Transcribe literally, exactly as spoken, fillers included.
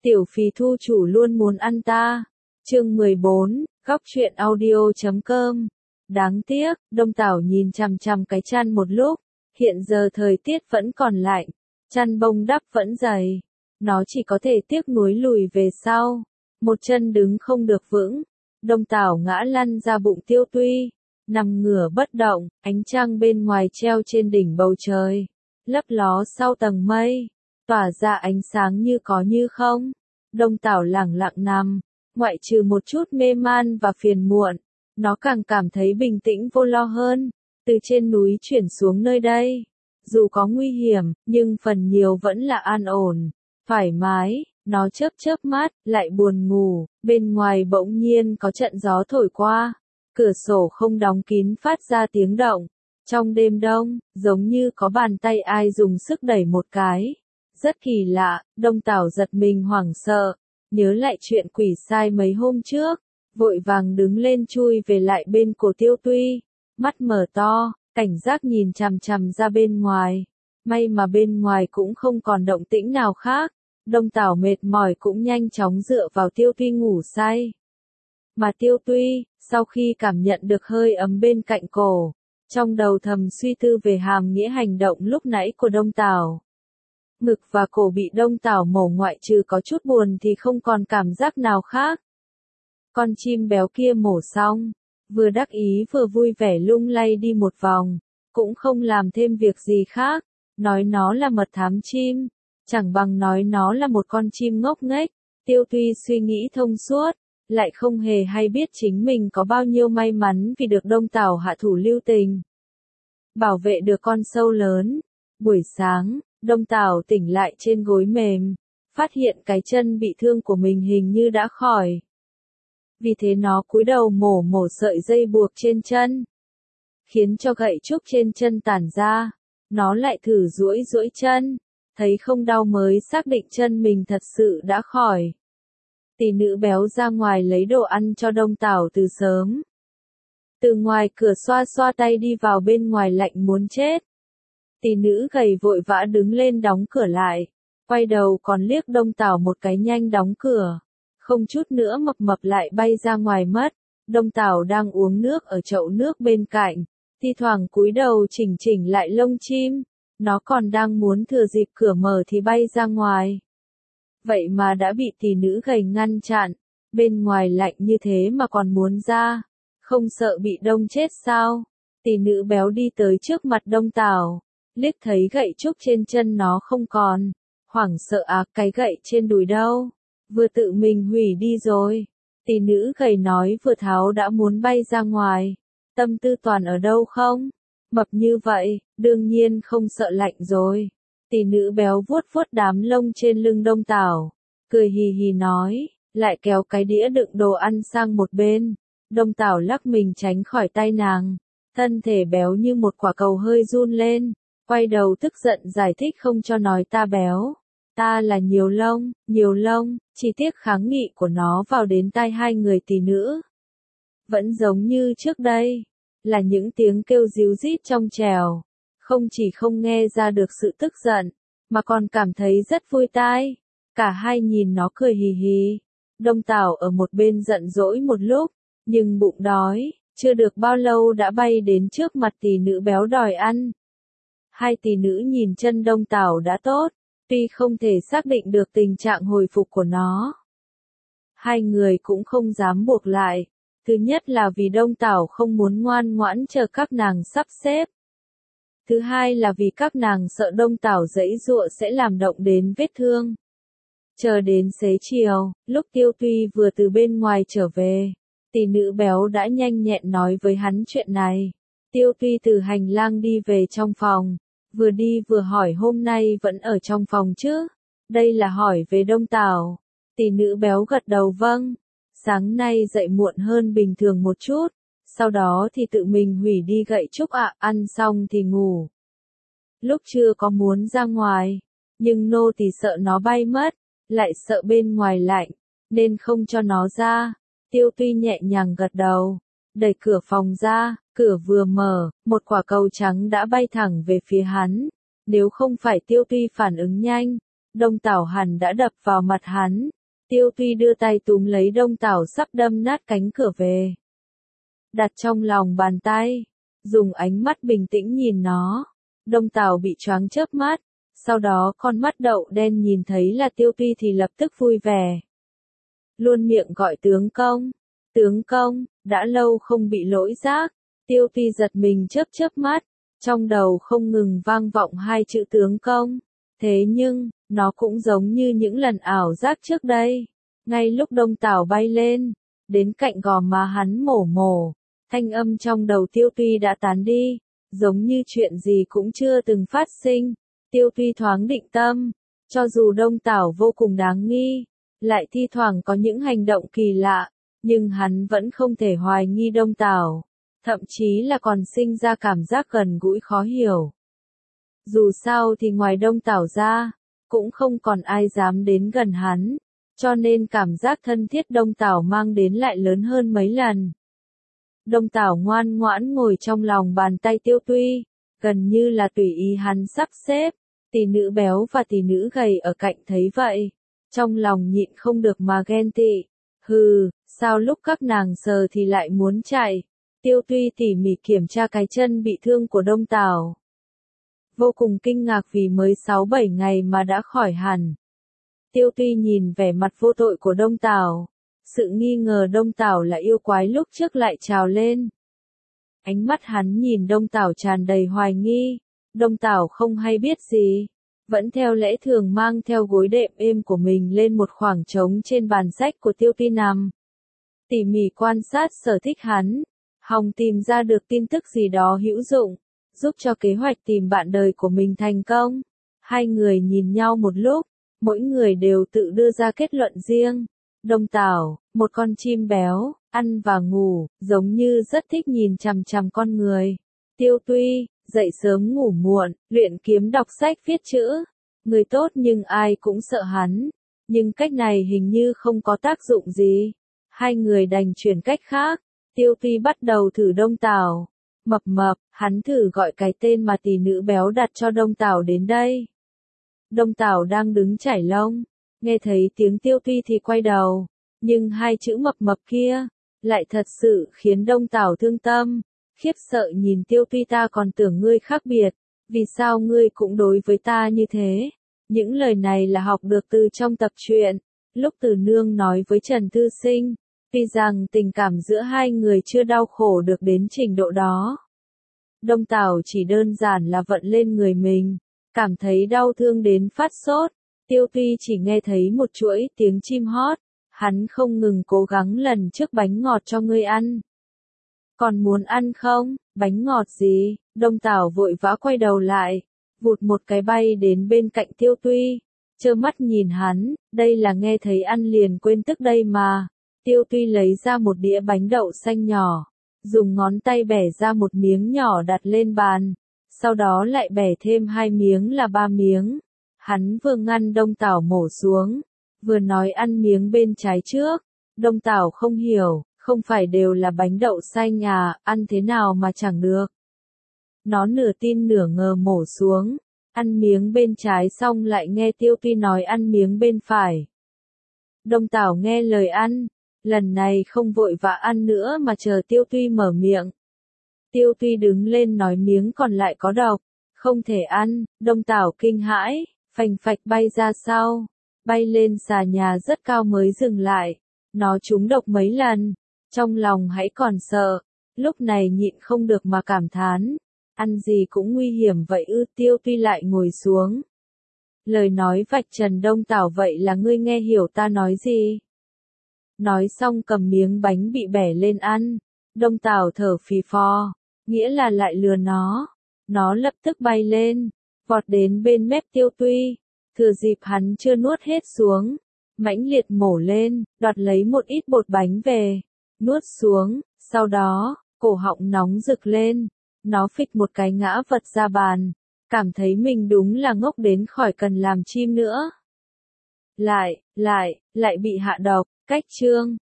Tiểu phì thu chủ luôn muốn ăn ta. Chương mười bốn, góc truyện audio chấm com. Đáng tiếc, Đông Tảo nhìn chằm chằm cái chăn một lúc, hiện giờ thời tiết vẫn còn lạnh, chăn bông đắp vẫn dày, nó chỉ có thể tiếc nuối lùi về sau, một chân đứng không được vững. Đông Tảo ngã lăn ra bụng Tiêu Tuy, nằm ngửa bất động, ánh trăng bên ngoài treo trên đỉnh bầu trời, lấp ló sau tầng mây, tỏa ra ánh sáng như có như không. Đông Tảo lẳng lặng nằm, ngoại trừ một chút mê man và phiền muộn, nó càng cảm thấy bình tĩnh vô lo hơn. Từ trên núi chuyển xuống nơi đây, dù có nguy hiểm, nhưng phần nhiều vẫn là an ổn, thoải mái. Nó chớp chớp mắt, lại buồn ngủ. Bên ngoài bỗng nhiên có trận gió thổi qua, cửa sổ không đóng kín phát ra tiếng động. Trong đêm đông, giống như có bàn tay ai dùng sức đẩy một cái. Rất kỳ lạ. Đông Tảo giật mình hoảng sợ, nhớ lại chuyện quỷ sai mấy hôm trước, vội vàng đứng lên chui về lại bên cổ Tiêu Tuy, mắt mở to, cảnh giác nhìn chằm chằm ra bên ngoài. May mà bên ngoài cũng không còn động tĩnh nào khác. Đông Tảo mệt mỏi cũng nhanh chóng dựa vào Tiêu Tuy ngủ say. Mà Tiêu Tuy, sau khi cảm nhận được hơi ấm bên cạnh cổ, trong đầu thầm suy tư về hàm nghĩa hành động lúc nãy của Đông Tảo. Ngực và cổ bị Đông Tảo mổ ngoại trừ có chút buồn thì không còn cảm giác nào khác. Con chim béo kia mổ xong, vừa đắc ý vừa vui vẻ lung lay đi một vòng, cũng không làm thêm việc gì khác, nói nó là mật thám chim, chẳng bằng nói nó là một con chim ngốc nghếch. Tiêu Tuy suy nghĩ thông suốt, lại không hề hay biết chính mình có bao nhiêu may mắn vì được Đông Tảo hạ thủ lưu tình, bảo vệ được con sâu lớn. Buổi sáng, Đông Tảo tỉnh lại trên gối mềm, phát hiện cái chân bị thương của mình hình như đã khỏi. Vì thế nó cúi đầu mổ mổ sợi dây buộc trên chân, khiến cho gậy trúc trên chân tản ra. Nó lại thử duỗi duỗi chân, thấy không đau mới xác định chân mình thật sự đã khỏi. Tỷ nữ béo ra ngoài lấy đồ ăn cho Đông Tảo từ sớm. Từ ngoài cửa xoa xoa tay đi vào bên ngoài lạnh muốn chết. Tỷ nữ gầy vội vã đứng lên đóng cửa lại, quay đầu còn liếc Đông Tảo một cái nhanh đóng cửa. Không chút nữa mập mập lại bay ra ngoài mất. Đông Tảo đang uống nước ở chậu nước bên cạnh, thi thoảng cúi đầu chỉnh chỉnh lại lông chim. Nó còn đang muốn thừa dịp cửa mở thì bay ra ngoài. Vậy mà đã bị tỷ nữ gầy ngăn chặn. Bên ngoài lạnh như thế mà còn muốn ra, không sợ bị đông chết sao? Tỷ nữ béo đi tới trước mặt Đông Tảo, liếc thấy gậy trúc trên chân nó không còn, hoảng sợ á, cái gậy trên đùi đâu? Vừa tự mình hủy đi rồi. Tỷ nữ gầy nói vừa tháo đã muốn bay ra ngoài. Tâm tư toàn ở đâu không? Mập như vậy, đương nhiên không sợ lạnh rồi. Tỷ nữ béo vuốt vuốt đám lông trên lưng Đông Tảo, cười hì hì nói, lại kéo cái đĩa đựng đồ ăn sang một bên. Đông Tảo lắc mình tránh khỏi tay nàng, thân thể béo như một quả cầu hơi run lên, quay đầu tức giận giải thích không cho nói ta béo. Ta là nhiều lông, nhiều lông. Chi tiết kháng nghị của nó vào đến tai hai người tỷ nữ. Vẫn giống như trước đây, là những tiếng kêu ríu rít trong trèo, không chỉ không nghe ra được sự tức giận, mà còn cảm thấy rất vui tai. Cả hai nhìn nó cười hì hì. Đông Tảo ở một bên giận dỗi một lúc, nhưng bụng đói, chưa được bao lâu đã bay đến trước mặt tỷ nữ béo đòi ăn. Hai tỷ nữ nhìn chân Đông Tảo đã tốt, tuy không thể xác định được tình trạng hồi phục của nó. Hai người cũng không dám buộc lại. Thứ nhất là vì Đông Tảo không muốn ngoan ngoãn chờ các nàng sắp xếp. Thứ hai là vì các nàng sợ Đông Tảo giãy giụa sẽ làm động đến vết thương. Chờ đến xế chiều, lúc Tiêu Tuy vừa từ bên ngoài trở về, tỷ nữ béo đã nhanh nhẹn nói với hắn chuyện này. Tiêu Tuy từ hành lang đi về trong phòng, vừa đi vừa hỏi hôm nay vẫn ở trong phòng chứ? Đây là hỏi về Đông Tảo. Tỷ nữ béo gật đầu vâng. Sáng nay dậy muộn hơn bình thường một chút, sau đó thì tự mình hủy đi gậy trúc ạ, ăn xong thì ngủ. Lúc trưa có muốn ra ngoài, nhưng nô thì sợ nó bay mất, lại sợ bên ngoài lạnh, nên không cho nó ra. Tiêu Tuy nhẹ nhàng gật đầu, đẩy cửa phòng ra, cửa vừa mở, một quả cầu trắng đã bay thẳng về phía hắn. Nếu không phải Tiêu Tuy phản ứng nhanh, Đông Tảo hẳn đã đập vào mặt hắn. Tiêu Tuy đưa tay túm lấy Đông Tảo sắp đâm nát cánh cửa về. Đặt trong lòng bàn tay, dùng ánh mắt bình tĩnh nhìn nó. Đông Tảo bị choáng chớp mắt, sau đó con mắt đậu đen nhìn thấy là Tiêu Tuy thì lập tức vui vẻ. Luôn miệng gọi tướng công, tướng công, đã lâu không bị lỗi giác. Tiêu Tuy giật mình chớp chớp mắt, trong đầu không ngừng vang vọng hai chữ tướng công. Thế nhưng, nó cũng giống như những lần ảo giác trước đây. Ngay lúc Đông Tảo bay lên, đến cạnh gò má hắn mổ mổ, thanh âm trong đầu Tiêu Tuy đã tán đi, giống như chuyện gì cũng chưa từng phát sinh. Tiêu Tuy thoáng định tâm, cho dù Đông Tảo vô cùng đáng nghi, lại thi thoảng có những hành động kỳ lạ, nhưng hắn vẫn không thể hoài nghi Đông Tảo, thậm chí là còn sinh ra cảm giác gần gũi khó hiểu. Dù sao thì ngoài Đông Tảo ra, cũng không còn ai dám đến gần hắn, cho nên cảm giác thân thiết Đông Tảo mang đến lại lớn hơn mấy lần. Đông Tảo ngoan ngoãn ngồi trong lòng bàn tay Tiêu Tuy, gần như là tùy ý hắn sắp xếp. Tỷ nữ béo và tỷ nữ gầy ở cạnh thấy vậy, trong lòng nhịn không được mà ghen tị. Hừ, sao lúc các nàng sờ thì lại muốn chạy. Tiêu Tuy tỉ mỉ kiểm tra cái chân bị thương của Đông Tảo. Vô cùng kinh ngạc vì mới sáu bảy ngày mà đã khỏi hẳn. Tiêu Tuy nhìn vẻ mặt vô tội của Đông Tảo. Sự nghi ngờ Đông Tảo là yêu quái lúc trước lại trào lên. Ánh mắt hắn nhìn Đông Tảo tràn đầy hoài nghi. Đông Tảo không hay biết gì, vẫn theo lẽ thường mang theo gối đệm êm của mình lên một khoảng trống trên bàn sách của Tiêu Tuy nằm. Tỉ mỉ quan sát sở thích hắn, hòng tìm ra được tin tức gì đó hữu dụng, giúp cho kế hoạch tìm bạn đời của mình thành công. Hai người nhìn nhau một lúc, mỗi người đều tự đưa ra kết luận riêng. Đông Tảo, một con chim béo, ăn và ngủ, giống như rất thích nhìn chằm chằm con người. Tiêu Tuy, dậy sớm ngủ muộn, luyện kiếm đọc sách viết chữ. Người tốt nhưng ai cũng sợ hắn. Nhưng cách này hình như không có tác dụng gì. Hai người đành chuyển cách khác. Tiêu Tuy bắt đầu thử Đông Tảo. Mập mập, hắn thử gọi cái tên mà tỷ nữ béo đặt cho Đông Tảo đến đây. Đông Tảo đang đứng chải lông. Nghe thấy tiếng Tiêu Tuy thì quay đầu. Nhưng hai chữ mập mập kia, lại thật sự khiến Đông Tảo thương tâm. Khiếp sợ nhìn Tiêu Tuy, ta còn tưởng ngươi khác biệt, vì sao ngươi cũng đối với ta như thế? Những lời này là học được từ trong tập truyện, lúc Từ Nương nói với Trần Thư Sinh, tuy rằng tình cảm giữa hai người chưa đau khổ được đến trình độ đó. Đông Tảo chỉ đơn giản là vận lên người mình, cảm thấy đau thương đến phát sốt. Tiêu Tuy chỉ nghe thấy một chuỗi tiếng chim hót, hắn không ngừng cố gắng lần trước bánh ngọt cho ngươi ăn. Còn muốn ăn không? Bánh ngọt gì? Đông Tảo vội vã quay đầu lại, vụt một cái bay đến bên cạnh Tiêu Tuy, trơ mắt nhìn hắn, đây là nghe thấy ăn liền quên tức đây mà. Tiêu Tuy lấy ra một đĩa bánh đậu xanh nhỏ, dùng ngón tay bẻ ra một miếng nhỏ đặt lên bàn, sau đó lại bẻ thêm hai miếng là ba miếng. Hắn vừa ngăn Đông Tảo mổ xuống, vừa nói ăn miếng bên trái trước. Đông Tảo không hiểu. Không phải đều là bánh đậu xanh à, ăn thế nào mà chẳng được. Nó nửa tin nửa ngờ mổ xuống, ăn miếng bên trái xong lại nghe Tiêu Tuy nói ăn miếng bên phải. Đông Tảo nghe lời ăn, lần này không vội vã ăn nữa mà chờ Tiêu Tuy mở miệng. Tiêu Tuy đứng lên nói miếng còn lại có độc, không thể ăn. Đông Tảo kinh hãi, phành phạch bay ra sau, bay lên xà nhà rất cao mới dừng lại. Nó trúng độc mấy lần. Trong lòng hãy còn sợ, lúc này nhịn không được mà cảm thán, ăn gì cũng nguy hiểm vậy ư. Tiêu Tuy lại ngồi xuống. Lời nói vạch trần Đông Tảo, vậy là ngươi nghe hiểu ta nói gì? Nói xong cầm miếng bánh bị bẻ lên ăn. Đông Tảo thở phì phò, nghĩa là lại lừa nó. Nó lập tức bay lên, vọt đến bên mép Tiêu Tuy, thừa dịp hắn chưa nuốt hết xuống, mãnh liệt mổ lên, đoạt lấy một ít bột bánh về. Nuốt xuống, sau đó, cổ họng nóng rực lên, nó phịch một cái ngã vật ra bàn, cảm thấy mình đúng là ngốc đến khỏi cần làm chim nữa. Lại, lại, lại bị hạ độc, cách chương.